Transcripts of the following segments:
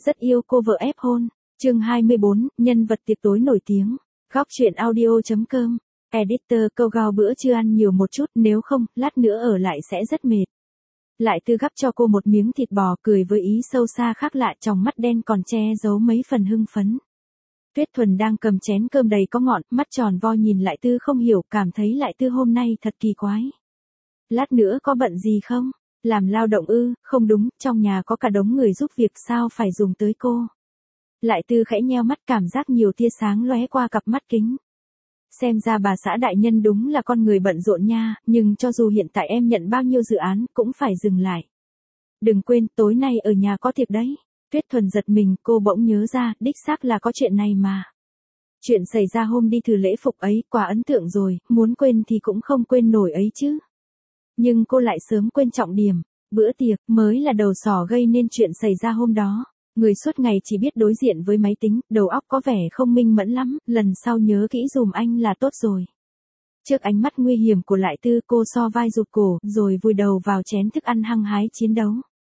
rất yêu cô vợ ép hôn. Chương 24, nhân vật tiệc tối nổi tiếng. Góc truyện audio.com. Editor, câu gao bữa trưa ăn nhiều một chút, nếu không, lát nữa ở lại sẽ rất mệt. Lại Tư gắp cho cô một miếng thịt bò, cười với ý sâu xa khác lạ, trong mắt đen còn che giấu mấy phần hưng phấn. Tuyết Thuần đang cầm chén cơm đầy có ngọn, mắt tròn vo nhìn Lại Tư không hiểu, cảm thấy Lại Tư hôm nay thật kỳ quái. Lát nữa có bận gì không? Làm lao động ư? Không đúng, trong nhà có cả đống người giúp việc, sao phải dùng tới cô? Lại Tư khẽ nheo mắt, cảm giác nhiều tia sáng lóe qua cặp mắt kính. Xem ra bà xã đại nhân đúng là con người bận rộn nha, nhưng cho dù hiện tại em nhận bao nhiêu dự án, cũng phải dừng lại. Đừng quên, tối nay ở nhà có tiệc đấy. Tuyết Thuần giật mình, cô bỗng nhớ ra, đích xác là có chuyện này mà. Chuyện xảy ra hôm đi thử lễ phục ấy, quá ấn tượng rồi, muốn quên thì cũng không quên nổi ấy chứ. Nhưng cô lại sớm quên trọng điểm, bữa tiệc mới là đầu sỏ gây nên chuyện xảy ra hôm đó. Người suốt ngày chỉ biết đối diện với máy tính, đầu óc có vẻ không minh mẫn lắm, lần sau nhớ kỹ dùm anh là tốt rồi. Trước ánh mắt nguy hiểm của Lại Tư, cô so vai rụt cổ, rồi vùi đầu vào chén thức ăn hăng hái chiến đấu.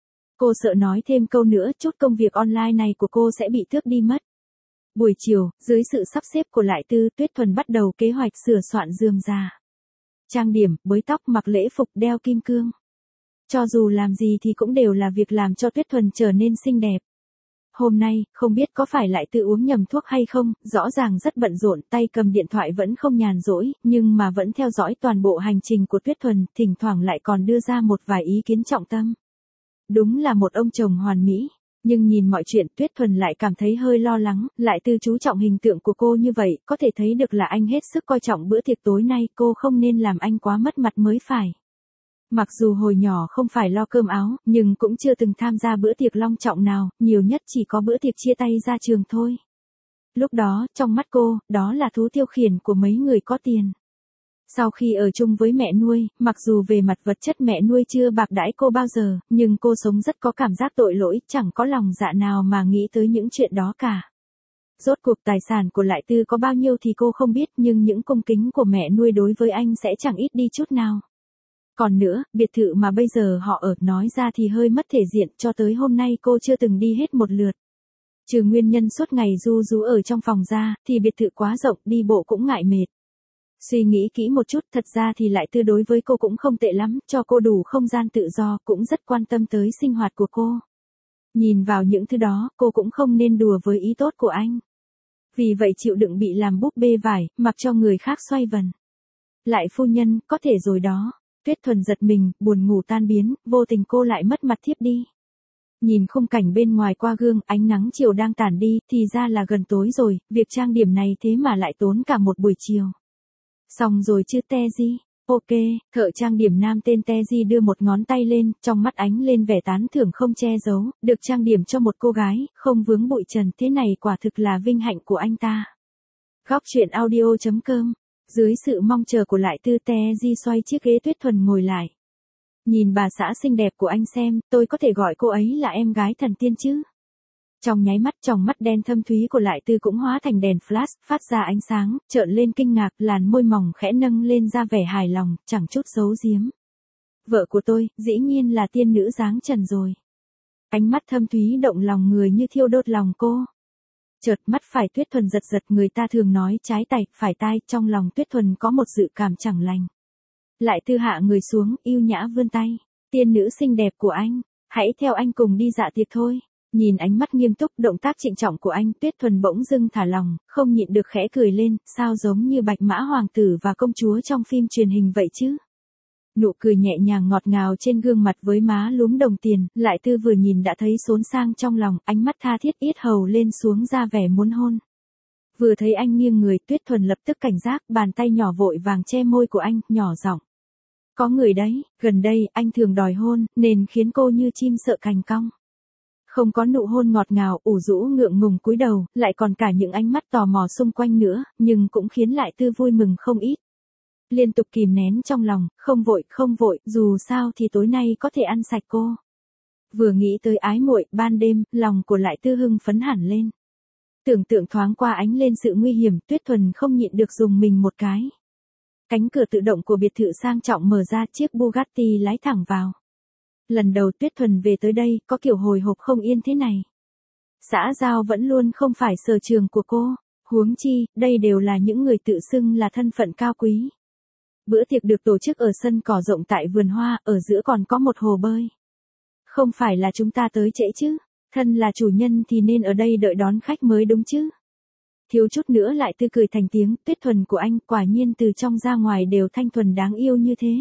Cô sợ nói thêm câu nữa, chút công việc online này của cô sẽ bị tước đi mất. Buổi chiều, dưới sự sắp xếp của Lại Tư, Tuyết Thuần bắt đầu kế hoạch sửa soạn rườm rà. Trang điểm, bới tóc, mặc lễ phục, đeo kim cương. Cho dù làm gì thì cũng đều là việc làm cho Tuyết Thuần trở nên xinh đẹp. Hôm nay, không biết có phải Lại Tư uống nhầm thuốc hay không, rõ ràng rất bận rộn, tay cầm điện thoại vẫn không nhàn rỗi, nhưng mà vẫn theo dõi toàn bộ hành trình của Tuyết Thuần, thỉnh thoảng lại còn đưa ra một vài ý kiến trọng tâm. Đúng là một ông chồng hoàn mỹ, nhưng nhìn mọi chuyện Tuyết Thuần lại cảm thấy hơi lo lắng, Lại Tư chú trọng hình tượng của cô như vậy, có thể thấy được là anh hết sức coi trọng bữa tiệc tối nay, cô không nên làm anh quá mất mặt mới phải. Mặc dù hồi nhỏ không phải lo cơm áo, nhưng cũng chưa từng tham gia bữa tiệc long trọng nào, nhiều nhất chỉ có bữa tiệc chia tay ra trường thôi. Lúc đó, trong mắt cô, đó là thú tiêu khiển của mấy người có tiền. Sau khi ở chung với mẹ nuôi, mặc dù về mặt vật chất mẹ nuôi chưa bạc đãi cô bao giờ, nhưng cô sống rất có cảm giác tội lỗi, chẳng có lòng dạ nào mà nghĩ tới những chuyện đó cả. Rốt cuộc tài sản của Lại Tư có bao nhiêu thì cô không biết, nhưng những cung kính của mẹ nuôi đối với anh sẽ chẳng ít đi chút nào. Còn nữa, biệt thự mà bây giờ họ ở, nói ra thì hơi mất thể diện, cho tới hôm nay cô chưa từng đi hết một lượt. Trừ nguyên nhân suốt ngày ru rú ở trong phòng ra, thì biệt thự quá rộng, đi bộ cũng ngại mệt. Suy nghĩ kỹ một chút, thật ra thì Lại Tư đối với cô cũng không tệ lắm, cho cô đủ không gian tự do, cũng rất quan tâm tới sinh hoạt của cô. Nhìn vào những thứ đó, cô cũng không nên đùa với ý tốt của anh. Vì vậy chịu đựng bị làm búp bê vải, mặc cho người khác xoay vần. Lại phu nhân, có thể rồi đó. Tuyết Thuần giật mình, buồn ngủ tan biến, vô tình cô lại mất mặt thiếp đi. Nhìn khung cảnh bên ngoài qua gương, ánh nắng chiều đang tàn đi, thì ra là gần tối rồi, việc trang điểm này thế mà lại tốn cả một buổi chiều. Xong rồi chứ Teji? Ok, thợ trang điểm nam tên Teji đưa một ngón tay lên, trong mắt ánh lên vẻ tán thưởng không che giấu, được trang điểm cho một cô gái, không vướng bụi trần, thế này quả thực là vinh hạnh của anh ta. Góc truyện audio.com. Dưới sự mong chờ của Lại Tư, Teji xoay chiếc ghế Tuyết Thuần ngồi lại. Nhìn bà xã xinh đẹp của anh xem, tôi có thể gọi cô ấy là em gái thần tiên chứ? Trong nháy mắt, tròng mắt đen thâm thúy của Lại Tư cũng hóa thành đèn flash, phát ra ánh sáng, trợn lên kinh ngạc, làn môi mỏng khẽ nâng lên ra vẻ hài lòng, chẳng chút giấu giếm. Vợ của tôi, dĩ nhiên là tiên nữ dáng trần rồi. Ánh mắt thâm thúy động lòng người như thiêu đốt lòng cô. Chợt mắt phải Tuyết Thuần giật giật, người ta thường nói trái tay, phải tai, trong lòng Tuyết Thuần có một dự cảm chẳng lành. Lại Tư hạ người xuống, yêu nhã vươn tay. Tiên nữ xinh đẹp của anh, hãy theo anh cùng đi dạ tiệc thôi. Nhìn ánh mắt nghiêm túc, động tác trịnh trọng của anh, Tuyết Thuần bỗng dưng thả lòng, không nhịn được khẽ cười lên, sao giống như Bạch Mã hoàng tử và công chúa trong phim truyền hình vậy chứ? Nụ cười nhẹ nhàng ngọt ngào trên gương mặt với má lúm đồng tiền, Lại Tư vừa nhìn đã thấy xốn sang trong lòng, ánh mắt tha thiết yết hầu lên xuống ra vẻ muốn hôn. Vừa thấy anh nghiêng người, Tuyết Thuần lập tức cảnh giác, bàn tay nhỏ vội vàng che môi của anh, nhỏ giọng. Có người đấy, gần đây, anh thường đòi hôn, nên khiến cô như chim sợ cành cong. Không có nụ hôn ngọt ngào, ủ rũ ngượng ngùng cúi đầu, lại còn cả những ánh mắt tò mò xung quanh nữa, nhưng cũng khiến Lại Tư vui mừng không ít. Liên tục kìm nén trong lòng, không vội, dù sao thì tối nay có thể ăn sạch cô. Vừa nghĩ tới ái muội, ban đêm, lòng của Lại Tư hưng phấn hẳn lên. Tưởng tượng thoáng qua ánh lên sự nguy hiểm, Tuyết Thuần không nhịn được dùng mình một cái. Cánh cửa tự động của biệt thự sang trọng mở ra, chiếc Bugatti lái thẳng vào. Lần đầu Tuyết Thuần về tới đây, có kiểu hồi hộp không yên thế này. Xã giao vẫn luôn không phải sở trường của cô, huống chi, đây đều là những người tự xưng là thân phận cao quý. Bữa tiệc được tổ chức ở sân cỏ rộng tại vườn hoa, ở giữa còn có một hồ bơi. Không phải là chúng ta tới trễ chứ, thân là chủ nhân thì nên ở đây đợi đón khách mới đúng chứ. Thiếu chút nữa lại tươi cười thành tiếng, Tuyết Thuần của anh quả nhiên từ trong ra ngoài đều thanh thuần đáng yêu như thế.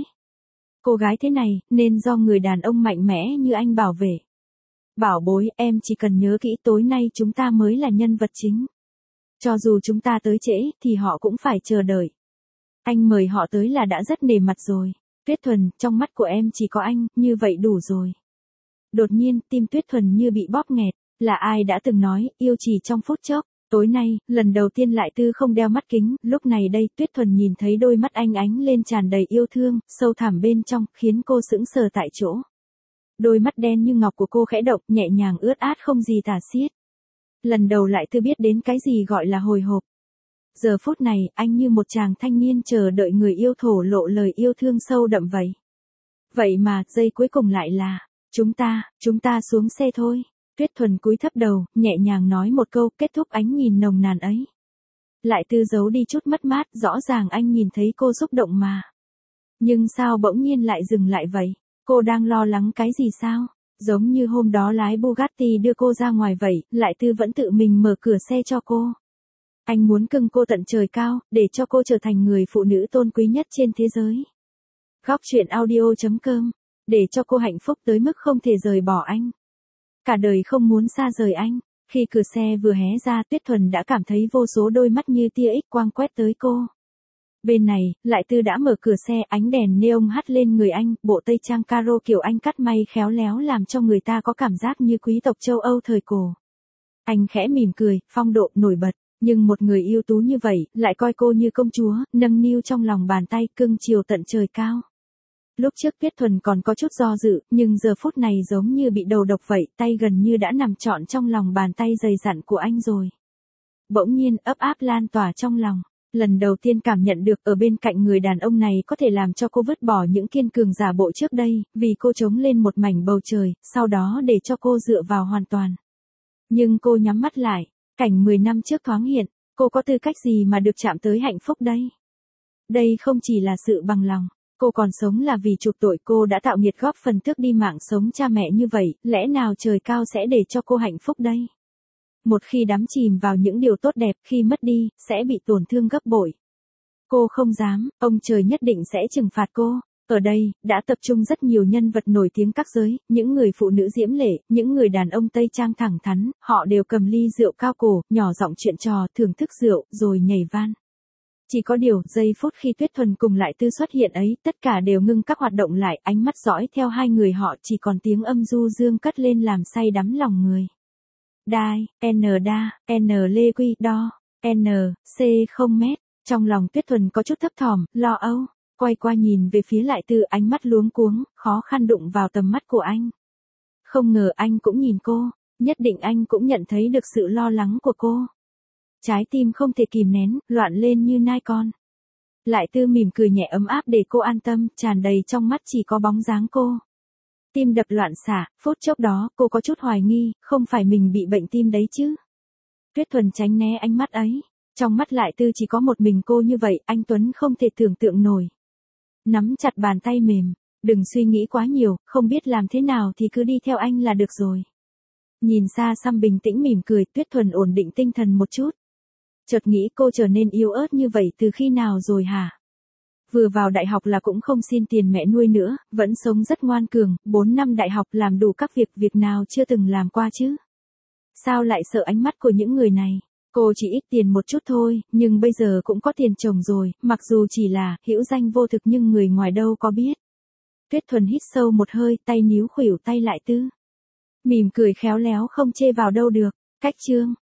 Cô gái thế này, nên do người đàn ông mạnh mẽ như anh bảo vệ. Bảo bối, em chỉ cần nhớ kỹ tối nay chúng ta mới là nhân vật chính. Cho dù chúng ta tới trễ, thì họ cũng phải chờ đợi. Anh mời họ tới là đã rất nể mặt rồi. Tuyết Thuần, trong mắt của em chỉ có anh, như vậy đủ rồi. Đột nhiên, tim Tuyết Thuần như bị bóp nghẹt, là ai đã từng nói, yêu chỉ trong phút chốc. Tối nay, lần đầu tiên Lại Tư không đeo mắt kính, lúc này đây Tuyết Thuần nhìn thấy đôi mắt anh ánh lên tràn đầy yêu thương, sâu thẳm bên trong, khiến cô sững sờ tại chỗ. Đôi mắt đen như ngọc của cô khẽ động, nhẹ nhàng ướt át không gì tả xiết. Lần đầu Lại Tư biết đến cái gì gọi là hồi hộp. Giờ phút này, anh như một chàng thanh niên chờ đợi người yêu thổ lộ lời yêu thương sâu đậm vậy. Vậy mà, giây cuối cùng lại là, chúng ta xuống xe thôi. Tuyết Thuần cúi thấp đầu, nhẹ nhàng nói một câu, kết thúc ánh nhìn nồng nàn ấy. Lại Tư giấu đi chút mất mát, rõ ràng anh nhìn thấy cô xúc động mà. Nhưng sao bỗng nhiên lại dừng lại vậy? Cô đang lo lắng cái gì sao? Giống như hôm đó lái Bugatti đưa cô ra ngoài vậy, Lại Tư vẫn tự mình mở cửa xe cho cô. Anh muốn cưng cô tận trời cao, để cho cô trở thành người phụ nữ tôn quý nhất trên thế giới. Góc truyện audio.com, để cho cô hạnh phúc tới mức không thể rời bỏ anh. Cả đời không muốn xa rời anh. Khi cửa xe vừa hé ra, Tuyết Thuần đã cảm thấy vô số đôi mắt như tia X quang quét tới cô. Bên này, Lại Tư đã mở cửa xe, ánh đèn neon hắt lên người anh, bộ tây trang caro kiểu anh cắt may khéo léo làm cho người ta có cảm giác như quý tộc châu Âu thời cổ. Anh khẽ mỉm cười, phong độ nổi bật, nhưng một người ưu tú như vậy, lại coi cô như công chúa, nâng niu trong lòng bàn tay, cưng chiều tận trời cao. Lúc trước Tuyết Thuần còn có chút do dự, nhưng giờ phút này giống như bị đầu độc vậy, tay gần như đã nằm trọn trong lòng bàn tay dày dặn của anh rồi. Bỗng nhiên, ấp áp lan tỏa trong lòng. Lần đầu tiên cảm nhận được ở bên cạnh người đàn ông này có thể làm cho cô vứt bỏ những kiên cường giả bộ trước đây, vì cô trống lên một mảnh bầu trời, sau đó để cho cô dựa vào hoàn toàn. Nhưng cô nhắm mắt lại, cảnh 10 năm trước thoáng hiện, cô có tư cách gì mà được chạm tới hạnh phúc đây? Đây không chỉ là sự bằng lòng. Cô còn sống là vì chuộc tội, cô đã tạo nghiệt góp phần tước đi mạng sống cha mẹ như vậy, lẽ nào trời cao sẽ để cho cô hạnh phúc đây? Một khi đắm chìm vào những điều tốt đẹp, khi mất đi, sẽ bị tổn thương gấp bội. Cô không dám, ông trời nhất định sẽ trừng phạt cô. Ở đây, đã tập trung rất nhiều nhân vật nổi tiếng các giới, những người phụ nữ diễm lệ, những người đàn ông Tây Trang thẳng thắn, họ đều cầm ly rượu cao cổ, nhỏ giọng chuyện trò, thưởng thức rượu, rồi nhảy van. Chỉ có điều, giây phút khi Tuyết Thuần cùng Lại Tư xuất hiện ấy, tất cả đều ngưng các hoạt động lại, ánh mắt dõi theo hai người họ, chỉ còn tiếng âm du dương cất lên làm say đắm lòng người. Đai, N lê quy, đo, C không mét. Trong lòng Tuyết Thuần có chút thấp thỏm, lo âu, quay qua nhìn về phía Lại Tư, ánh mắt luống cuống, khó khăn đụng vào tầm mắt của anh. Không ngờ anh cũng nhìn cô, nhất định anh cũng nhận thấy được sự lo lắng của cô. Trái tim không thể kìm nén, loạn lên như nai con. Lại Tư mỉm cười nhẹ ấm áp để cô an tâm, tràn đầy trong mắt chỉ có bóng dáng cô. Tim đập loạn xạ, phút chốc đó, cô có chút hoài nghi, không phải mình bị bệnh tim đấy chứ. Tuyết Thuần tránh né ánh mắt ấy. Trong mắt Lại Tư chỉ có một mình cô như vậy, anh Tuấn không thể tưởng tượng nổi. Nắm chặt bàn tay mềm, đừng suy nghĩ quá nhiều, không biết làm thế nào thì cứ đi theo anh là được rồi. Nhìn xa xăm bình tĩnh mỉm cười, Tuyết Thuần ổn định tinh thần một chút. Chợt nghĩ cô trở nên yếu ớt như vậy từ khi nào rồi hả? Vừa vào đại học là cũng không xin tiền mẹ nuôi nữa, vẫn sống rất ngoan cường, 4 năm đại học làm đủ các việc nào chưa từng làm qua chứ. Sao lại sợ ánh mắt của những người này? Cô chỉ ít tiền một chút thôi, nhưng bây giờ cũng có tiền chồng rồi, mặc dù chỉ là hữu danh vô thực nhưng người ngoài đâu có biết. Tuyết Thuần hít sâu một hơi, tay níu khuỷu tay Lại Tư. Mỉm cười khéo léo không chê vào đâu được. Cách chương